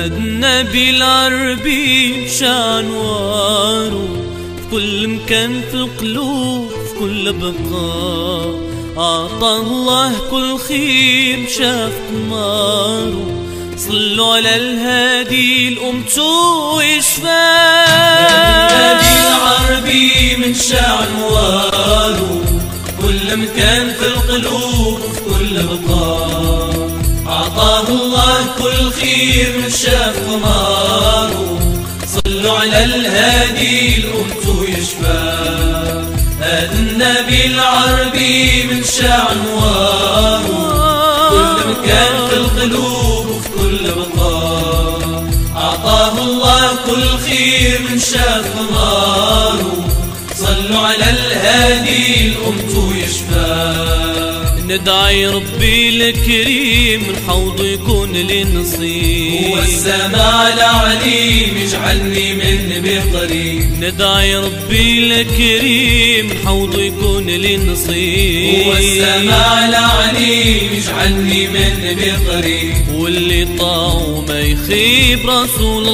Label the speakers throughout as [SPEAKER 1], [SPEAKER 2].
[SPEAKER 1] النبي العربي مشان واره في كل مكان في القلوب في كل بقاء، أعطى الله كل خير شاف قماره. صلوا على الهادي الأمته يشفاه.
[SPEAKER 2] النبي العربي من شان واره كل مكان في القلوب في كل بقاء، أعطاه الله كل خير من شاف قماره. صلوا على الهادي الأمته يشفاه. هذا النبي العربي من شان واره كل مكان في القلوب وفي كل بقاء، أعطاه الله كل خير من شاف قماره. صلوا على الهادي الأمته يشفاه.
[SPEAKER 1] ندعي ربي الكريم من حوضه يكون لي نصيب،
[SPEAKER 2] هو السماء العليم يجعلني من بقريب.
[SPEAKER 1] ندعي ربي الكريم من حوضه يكون لي نصيب،
[SPEAKER 2] هو السماء العليم يجعلني من بقريب.
[SPEAKER 1] واللي طاعه ما يخيب رسول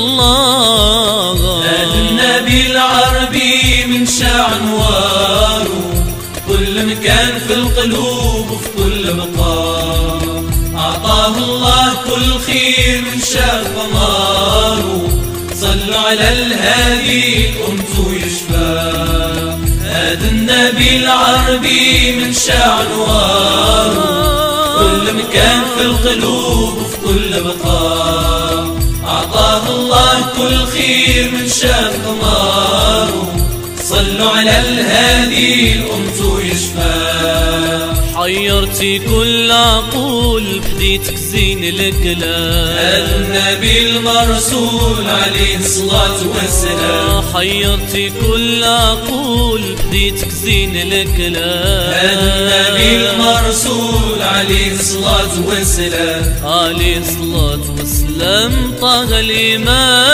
[SPEAKER 1] الله.
[SPEAKER 2] هذا النبي العربي من شان واره كل مكان في القلوب وفي كل بقاء، أعطاه الله كل خير من شاف قماره. صلوا على الهادي أمته يشفاه. هذا النبي العربي من شان واره كل مكان في القلوب وفي كل بقاء، أعطاه الله كل خير من شاف قماره. صلوا على الهادي الأمته يشفاه.
[SPEAKER 1] حيرتي كل عقول بحديتك زين الكلام.
[SPEAKER 2] هذا النبي المرسول عليه الصلاة والسلام.
[SPEAKER 1] حيرتي كل عقول بحديتك زين الكلام.
[SPEAKER 2] هذا النبي المرسول عليه الصلاة والسلام.
[SPEAKER 1] عليه الصلاة والسلام طه الإمام.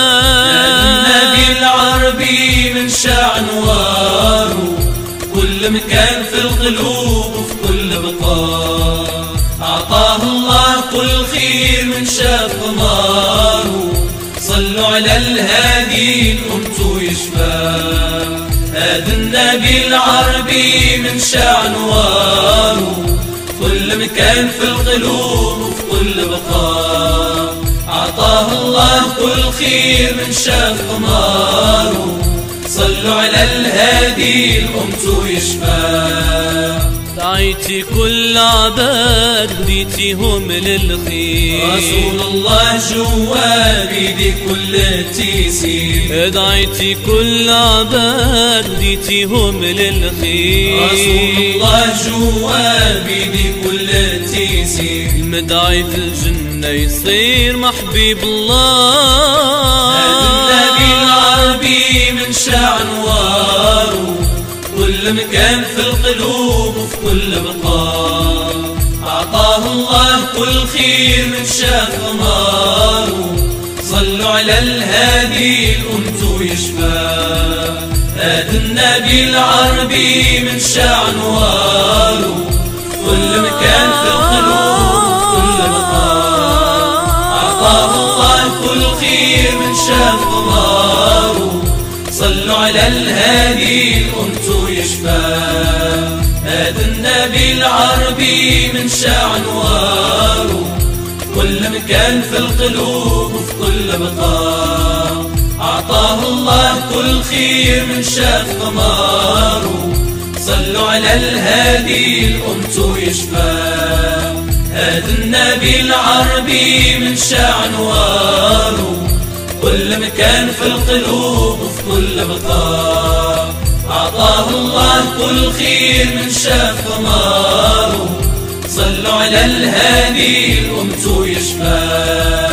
[SPEAKER 2] هذا النبي العربي من شان واره كل مكان في القلوب وفي كل بقاء، أعطاه الله كل خير من شاف قماره. صلوا على الهادي أمته يشفاه. هذا النبي العربي من شان واره كل مكان في القلوب وفي كل بقاء، أعطاه الله كل خير من شاف قماره. صلوا على الهادي الأمته يشفاه.
[SPEAKER 1] دعيتي كل عباد هديتيهم للخير.
[SPEAKER 2] رسول الله جوا بيدي كل تيسير.
[SPEAKER 1] دعيتي كل عباد هديتيهم للخير.
[SPEAKER 2] رسول الله جوا بيدي كل تيسير.
[SPEAKER 1] المدعي في الجنة يصير محبيب الله.
[SPEAKER 2] هذا النبي العربي من شان واره كل مكان في القلوب وفي كل بقاء، أعطاه الله كل خير من شاف قماره. صلوا على الهادي الأمته يشفاه. هذا النبي العربي من شان واره كل مكان في القلوب وفي كل بقاء، أعطاه الله كل خير من شاف قماره. صلوا على الهادي الأمته يشفاه. هذا النبي العربي من شان واره كل مكان في القلوب وفي كل بقاء، أعطاه الله كل خير من شاف قماره. صلوا على الهادي الأمته يشفاه. هذا النبي العربي من شان واره كل مكان في القلوب وفي كل بقاء، أعطاه الله كل خير من شاف قماره. صلوا على الهادي الأمته يشفاه.